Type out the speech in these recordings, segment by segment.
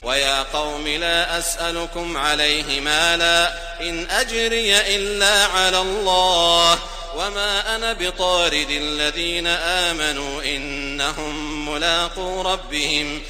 ويا قوم لا أسألكم عليه مالا إن أجري إلا على الله وما أنا بطارد الذين آمنوا إنهم ملاقو ربهم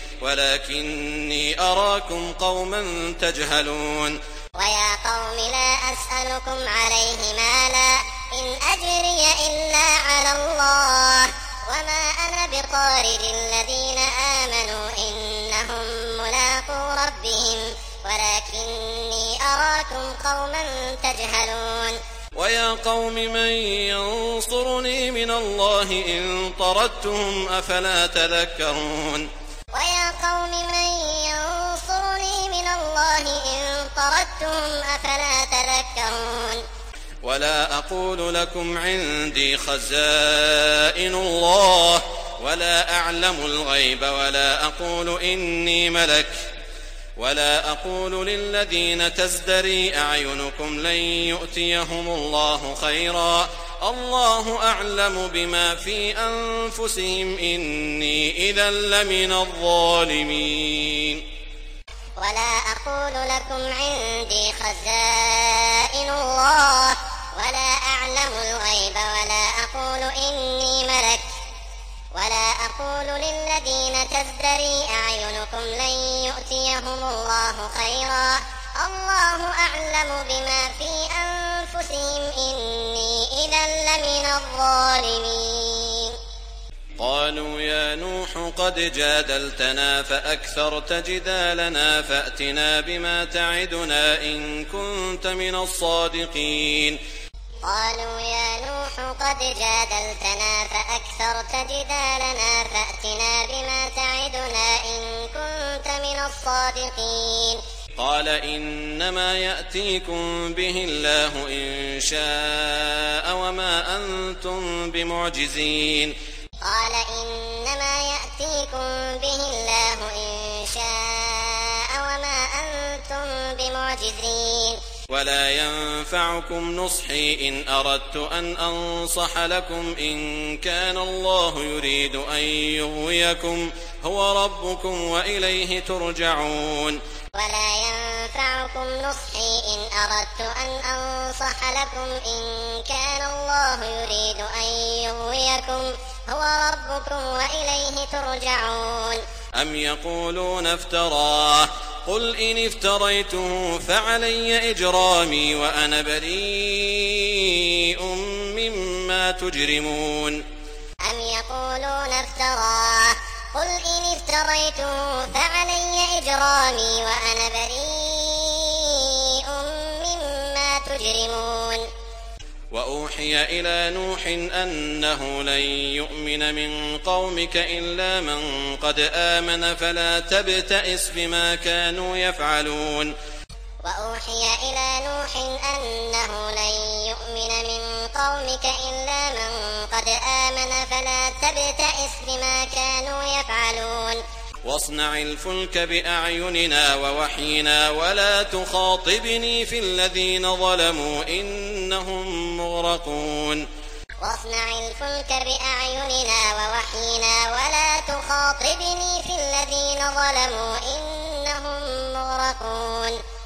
ولكني أراكم قوما تجهلون ويا قوم لا أسألكم عليه مالا إن أجري إلا على الله وما أنا بطارد الذين آمنوا إنهم ملاقو ربهم ولكني أراكم قوما تجهلون ويا قوم من ينصرني من الله إن طردتهم أفلا تذكرون ويا قوم من ينصرني من الله إن طردتهم أفلا تذكرون ولا أقول لكم عندي خزائن الله ولا أعلم الغيب ولا أقول إني ملك ولا أقول للذين تزدري أعينكم لن يؤتيهم الله خيرا الله أعلم بما في أنفسهم إني إذا لمن الظالمين ولا أقول لكم عندي خزائن الله ولا أعلم الغيب ولا أقول إني ملك ولا أقول للذين تزدري أعينكم لن يؤتيهم الله خيرا الله أعلم بما في أنفسهم إني إذا لمن الظالمين قالوا يا نوح قد جادلتنا فأكثرت جدالنا فأتنا بما تعدنا إن كنت من الصادقين قالوا يا نوح قد جادلتنا فأكثرت جدالنا فأتنا بما تعدنا إن كنت من الصادقين قال إنما يأتيكم به الله إن شاء وما أنتم بمعجزين قال إنما يأتيكم به الله إن شاء وما أنتم بمعجزين ولا ينفعكم نصحي إن أردت أن أنصح لكم إن كان الله يريد أن يغويكم هو ربكم وإليه ترجعون ولا ينفعكم نصحي إن أردت أن أنصح لكم إن كان الله يريد أن يغويكم هو ربكم وإليه ترجعون أم يقولون افتراه قل إن افتريته فعلي إجرامي وأنا بريء مما تجرمون أم يقولون افتراه قل إن افتريته فعلي إجرامي وأنا بريء مما تجرمون وأوحي إلى نوح أنه لن يؤمن من قومك إلا من قد آمن فلا تبتئس بما كانوا يفعلون وأوحي إلى نوح أنه لن يؤمن من قومك إلا من قد آمن فلا تبتئس بما كانوا يفعلون واصنع الفلك بأعيننا ووحينا ولا تخاطبني في الذين ظلموا إنهم مغرقون واصنع الفلك بأعيننا ووحينا ولا تخاطبني في الذين ظلموا إنهم مغرقون